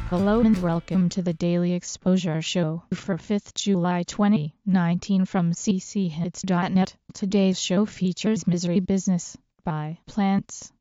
Hello and welcome to the Daily Exposure Show for 5th July 2019 from cchits.net. Today's show features Misery Business by Plants.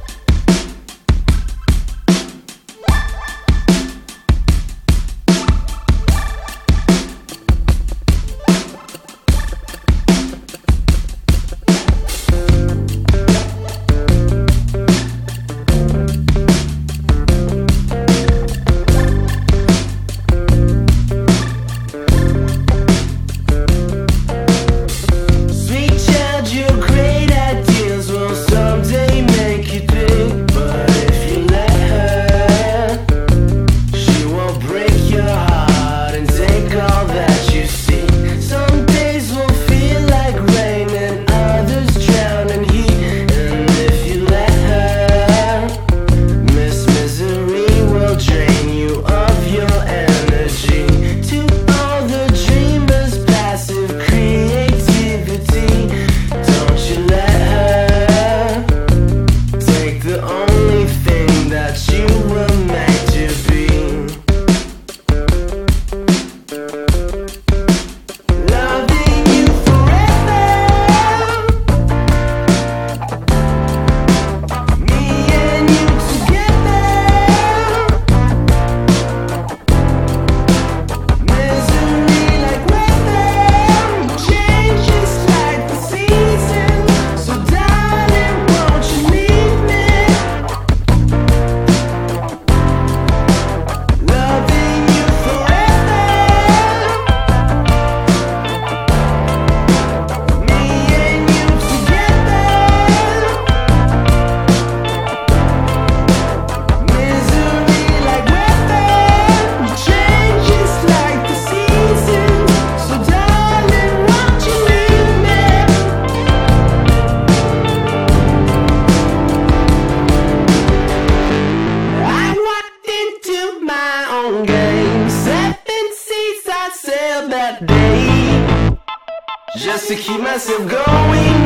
Just to keep myself going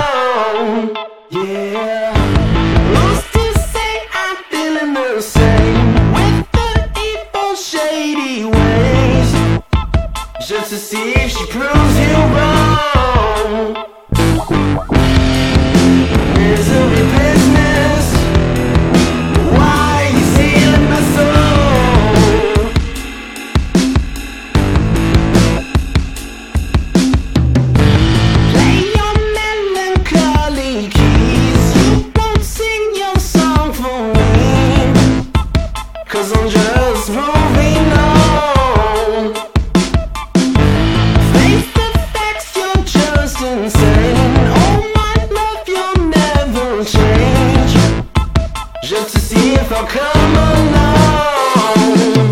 on, yeah. Who's to say I'm feeling the same with the evil shady ways, just to see if she proves you wrong. Misery business, why you stealing my soul? Cause I'm just moving on. Face the facts, you're just insane. Oh my love, you'll never change, just to see if I'll come along.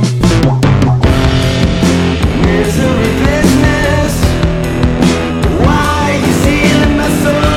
Misery business, why you stealing my soul?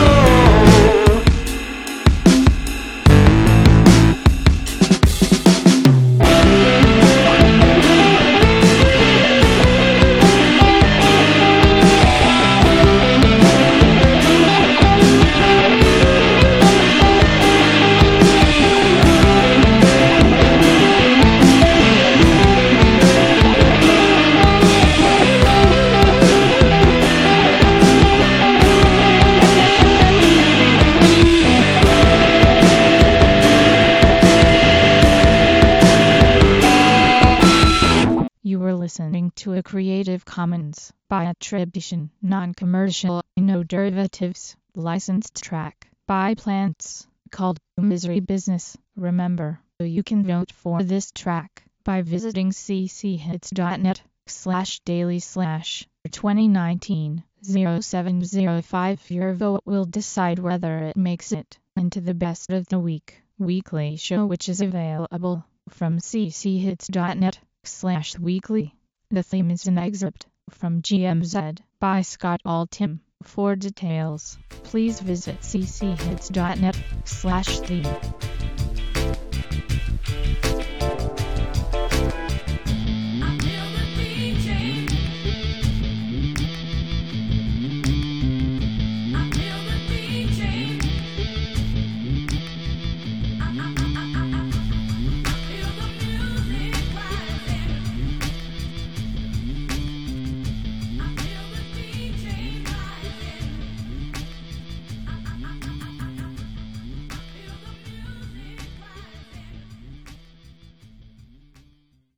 You were listening to a Creative Commons by attribution, non-commercial, no derivatives, licensed track by Plants called Misery Business. Remember, you can vote for this track by visiting cchits.net/daily/2019-0705. Your vote will decide whether it makes it into the best of the weekly show, which is available from cchits.net/weekly. The theme is an excerpt from GMZ by Scott Altham. For details, please visit cchits.net/theme.